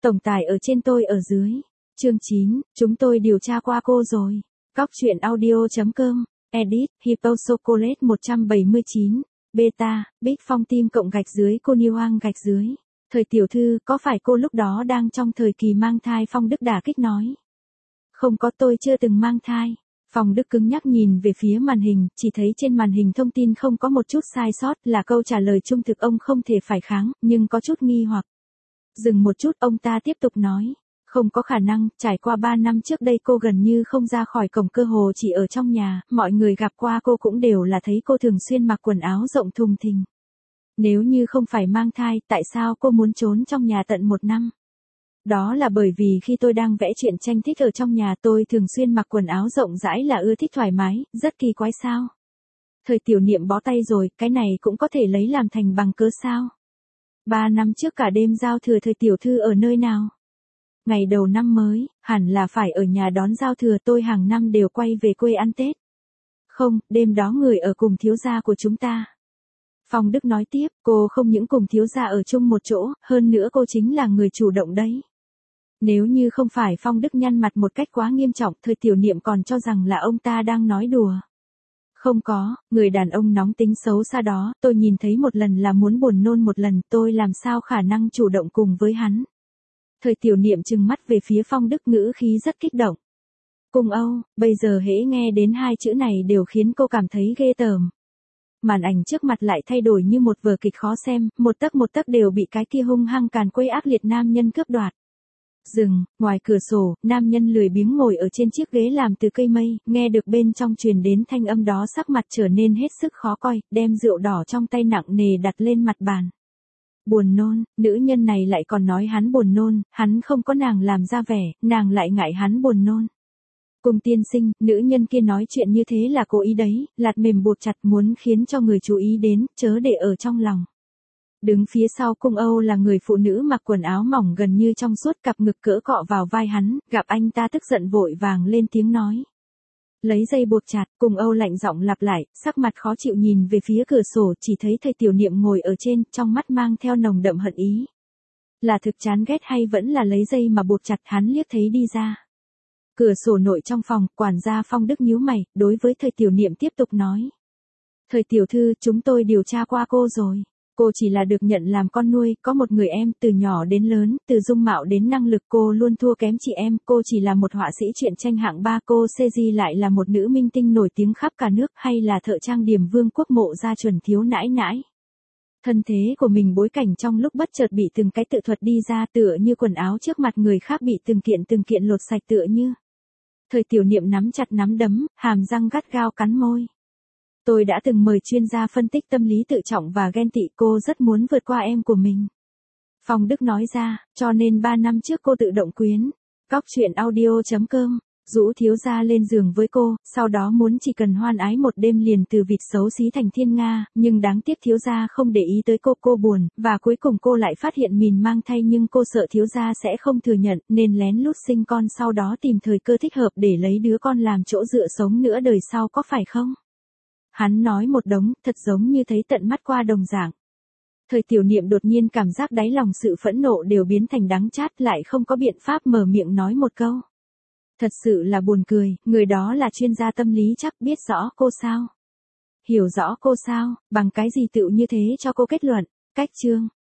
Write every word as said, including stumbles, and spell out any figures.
Tổng tài ở trên tôi ở dưới. Chương chín, chúng tôi điều tra qua cô rồi. Cóc truyện audio.com, edit, Hippo Chocolate một trăm bảy mươi chín, beta, Big Phong Team cộng gạch dưới cô Niu Hoang gạch dưới. Thời tiểu thư, có phải cô lúc đó đang trong thời kỳ mang thai? Phong Đức đả kích nói. Không có, tôi chưa từng mang thai. Phong Đức cứng nhắc nhìn về phía màn hình, chỉ thấy trên màn hình thông tin không có một chút sai sót, là câu trả lời trung thực ông không thể phải kháng, nhưng có chút nghi hoặc. Dừng một chút, ông ta tiếp tục nói. Không có khả năng, trải qua ba năm trước đây cô gần như không ra khỏi cổng, cơ hồ chỉ ở trong nhà, mọi người gặp qua cô cũng đều là thấy cô thường xuyên mặc quần áo rộng thùng thình. Nếu như không phải mang thai, tại sao cô muốn trốn trong nhà tận một năm? Đó là bởi vì khi tôi đang vẽ truyện tranh thích ở trong nhà, tôi thường xuyên mặc quần áo rộng rãi là ưa thích thoải mái, rất kỳ quái sao? Thời tiểu niệm bó tay rồi, cái này cũng có thể lấy làm thành bằng cớ sao? Ba năm trước cả đêm giao thừa thời tiểu thư ở nơi nào? Ngày đầu năm mới, hẳn là phải ở nhà đón giao thừa, tôi hàng năm đều quay về quê ăn Tết. Không, đêm đó người ở cùng thiếu gia của chúng ta. Phong Đức nói tiếp, cô không những cùng thiếu gia ở chung một chỗ, hơn nữa cô chính là người chủ động đấy. Nếu như không phải Phong Đức nhăn mặt một cách quá nghiêm trọng, thời tiểu niệm còn cho rằng là ông ta đang nói đùa. Không có, người đàn ông nóng tính xấu xa đó, tôi nhìn thấy một lần là muốn buồn nôn một lần, tôi làm sao khả năng chủ động cùng với hắn. Thời tiểu niệm trừng mắt về phía Phong Đức, ngữ khí rất kích động. Cùng Âu, bây giờ hễ nghe đến hai chữ này đều khiến cô cảm thấy ghê tởm. Màn ảnh trước mặt lại thay đổi như một vở kịch khó xem, một tấc một tấc đều bị cái kia hung hăng càn quấy ác liệt nam nhân cướp đoạt. Dừng, ngoài cửa sổ, nam nhân lười biếng ngồi ở trên chiếc ghế làm từ cây mây, nghe được bên trong truyền đến thanh âm đó sắc mặt trở nên hết sức khó coi, đem rượu đỏ trong tay nặng nề đặt lên mặt bàn. Buồn nôn, nữ nhân này lại còn nói hắn buồn nôn, hắn không có nàng làm ra vẻ, nàng lại ngại hắn buồn nôn. Cùng tiên sinh, nữ nhân kia nói chuyện như thế là cố ý đấy, lạt mềm buộc chặt muốn khiến cho người chú ý đến, chớ để ở trong lòng. Đứng phía sau Cung Âu là người phụ nữ mặc quần áo mỏng gần như trong suốt, cặp ngực cỡ cọ vào vai hắn, gặp anh ta tức giận vội vàng lên tiếng nói. Lấy dây buộc chặt, Cung Âu lạnh giọng lặp lại, sắc mặt khó chịu nhìn về phía cửa sổ, chỉ thấy thời tiểu niệm ngồi ở trên, trong mắt mang theo nồng đậm hận ý. Là thực chán ghét hay vẫn là lấy dây mà buộc chặt, hắn liếc thấy đi ra. Cửa sổ nội trong phòng, quản gia Phong Đức nhíu mày, đối với thời tiểu niệm tiếp tục nói. Thời tiểu thư, chúng tôi điều tra qua cô rồi. Cô chỉ là được nhận làm con nuôi, có một người em, từ nhỏ đến lớn, từ dung mạo đến năng lực cô luôn thua kém chị em, cô chỉ là một họa sĩ truyện tranh hạng ba, cô Seji lại là một nữ minh tinh nổi tiếng khắp cả nước, hay là thợ trang điểm vương quốc Mộ gia chuẩn thiếu nãi nãi. Thân thế của mình bối cảnh trong lúc bất chợt bị từng cái tự thuật đi ra, tựa như quần áo trước mặt người khác bị từng kiện từng kiện lột sạch, tựa như. Thời tiểu niệm nắm chặt nắm đấm, hàm răng gắt gao cắn môi. Tôi đã từng mời chuyên gia phân tích tâm lý tự trọng và ghen tị, cô rất muốn vượt qua em của mình. Phong Đức nói ra, cho nên ba năm trước cô tự động quyến. Cóc truyện audio.com, rũ thiếu gia lên giường với cô, sau đó muốn chỉ cần hoan ái một đêm liền từ vịt xấu xí thành thiên nga, nhưng đáng tiếc thiếu gia không để ý tới cô, cô buồn, và cuối cùng cô lại phát hiện mình mang thai, nhưng cô sợ thiếu gia sẽ không thừa nhận, nên lén lút sinh con, sau đó tìm thời cơ thích hợp để lấy đứa con làm chỗ dựa sống nửa đời sau, có phải không? Hắn nói một đống, thật giống như thấy tận mắt qua đồng dạng. Thời tiểu niệm đột nhiên cảm giác đáy lòng sự phẫn nộ đều biến thành đắng chát, lại không có biện pháp mở miệng nói một câu. Thật sự là buồn cười, người đó là chuyên gia tâm lý chắc biết rõ cô sao? Hiểu rõ cô sao, bằng cái gì tựu như thế cho cô kết luận? Cách chương.